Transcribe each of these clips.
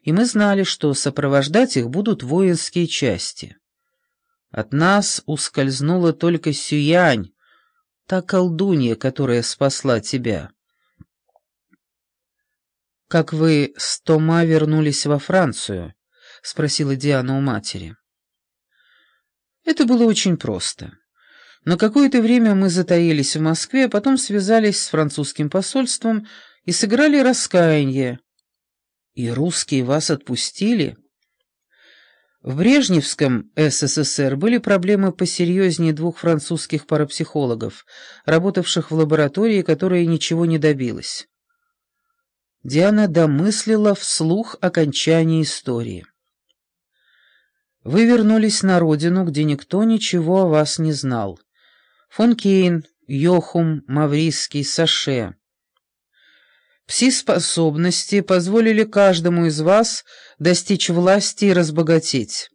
и мы знали, что сопровождать их будут воинские части. От нас ускользнула только Сюянь, та колдунья, которая спасла тебя. «Как вы с Тома вернулись во Францию?» — спросила Диана у матери. Это было очень просто. На какое-то время мы затаились в Москве, а потом связались с французским посольством и сыграли раскаяние. И русские вас отпустили? В Брежневском СССР были проблемы посерьезнее двух французских парапсихологов, работавших в лаборатории, которая ничего не добилась. Диана домыслила вслух окончание истории. Вы вернулись на родину, где никто ничего о вас не знал. Фон Кейн, Йохум, Маврийский, Саше. Пси-способности позволили каждому из вас достичь власти и разбогатеть.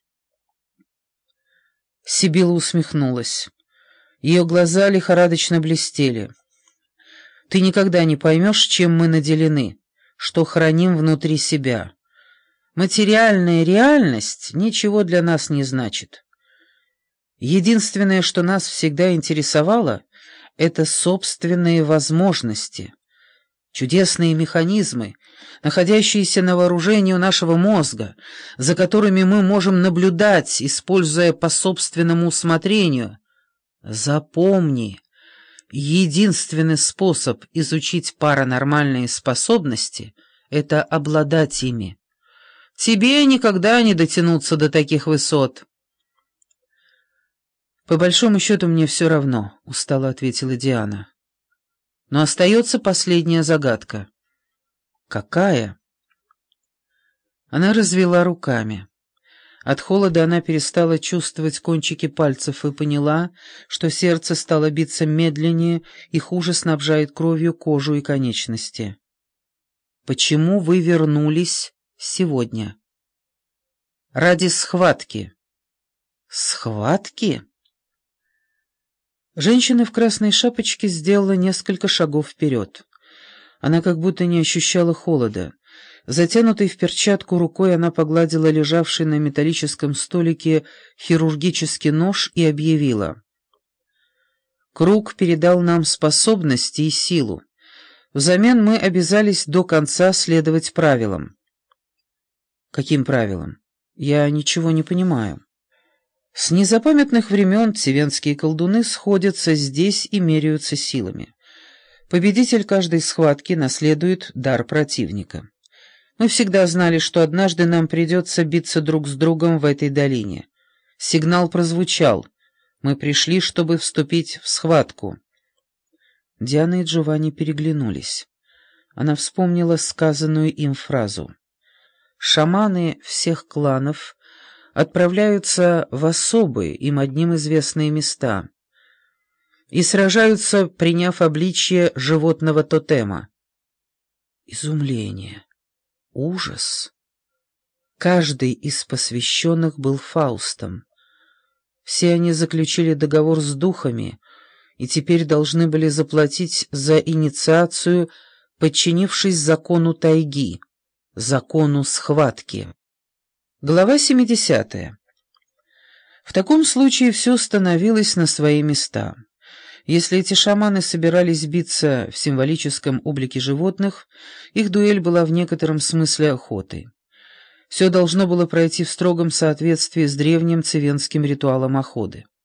Сибилла усмехнулась. Ее глаза лихорадочно блестели. Ты никогда не поймешь, чем мы наделены, что храним внутри себя. Материальная реальность ничего для нас не значит. Единственное, что нас всегда интересовало, это собственные возможности, чудесные механизмы, находящиеся на вооружении у нашего мозга, за которыми мы можем наблюдать, используя по собственному усмотрению. Запомни, единственный способ изучить паранормальные способности — это обладать ими. Тебе никогда не дотянуться до таких высот. «По большому счету мне все равно», — устало ответила Диана. «Но остается последняя загадка». «Какая?» Она развела руками. От холода она перестала чувствовать кончики пальцев и поняла, что сердце стало биться медленнее и хуже снабжает кровью кожу и конечности. «Почему вы вернулись сегодня?» «Ради схватки». «Схватки?» Женщина в красной шапочке сделала несколько шагов вперед. Она как будто не ощущала холода. Затянутой в перчатку рукой она погладила лежавший на металлическом столике хирургический нож и объявила. «Круг передал нам способности и силу. Взамен мы обязались до конца следовать правилам». «Каким правилам? Я ничего не понимаю». С незапамятных времен цивенские колдуны сходятся здесь и меряются силами. Победитель каждой схватки наследует дар противника. Мы всегда знали, что однажды нам придется биться друг с другом в этой долине. Сигнал прозвучал. Мы пришли, чтобы вступить в схватку. Диана и Джованни переглянулись. Она вспомнила сказанную им фразу. Шаманы всех кланов отправляются в особые, им одним известные места и сражаются, приняв обличье животного тотема. Изумление, ужас. Каждый из посвященных был Фаустом. Все они заключили договор с духами и теперь должны были заплатить за инициацию, подчинившись закону тайги, закону схватки. Глава 70. В таком случае все становилось на свои места. Если эти шаманы собирались биться в символическом облике животных, их дуэль была в некотором смысле охотой. Все должно было пройти в строгом соответствии с древним цивенским ритуалом охоты.